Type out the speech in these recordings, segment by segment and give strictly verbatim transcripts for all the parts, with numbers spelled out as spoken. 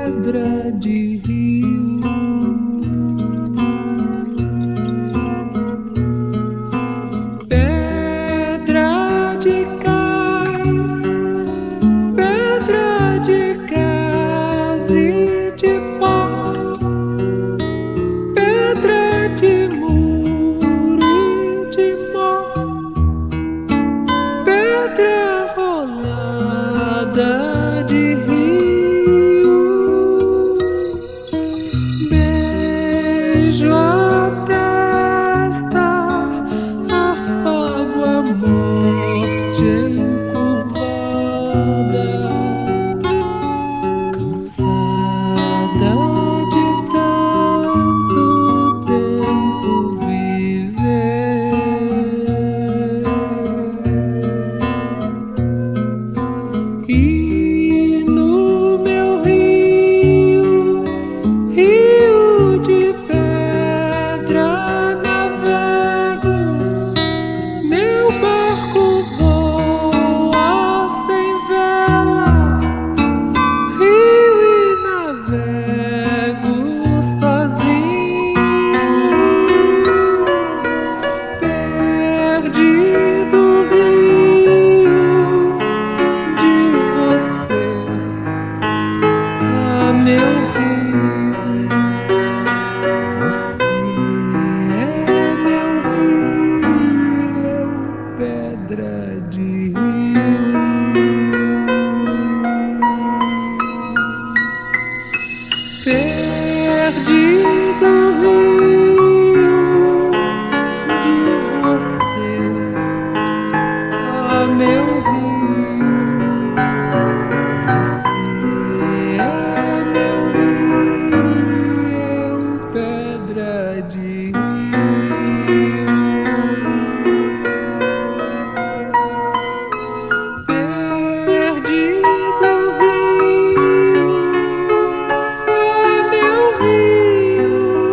pedra de rio, pedra de cais, pedra de cais e de pó, pedra de muro e de mó, pedra rolada de rio. Beijo a testa, afago a morte encurvada, cansada de tanto tempo viver. E no meu rio, rio de pedra navego, meu barco voa sem vela, rio e navego sozinho, perdido rio de você, ah, meu rio. Você é meu rio, meu pedra de rio. Perdido rio de você, ah, meu rio. Você é meu rio, meu pedra de rio. Perdido rio, ah, meu rio.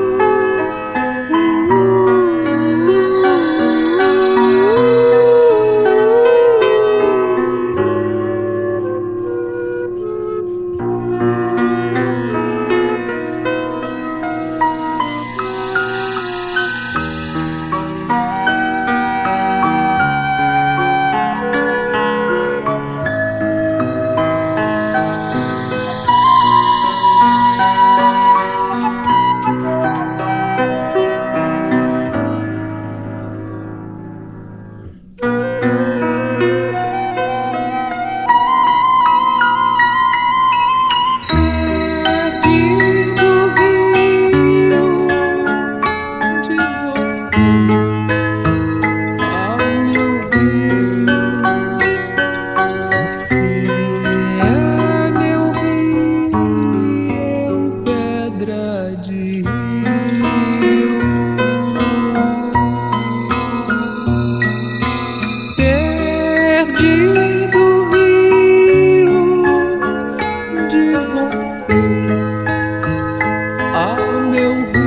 Perdido rio de você, ah, meu rio. Você é meu rio, meu pedra de rio. Perdido rio de você, ah, meu rio.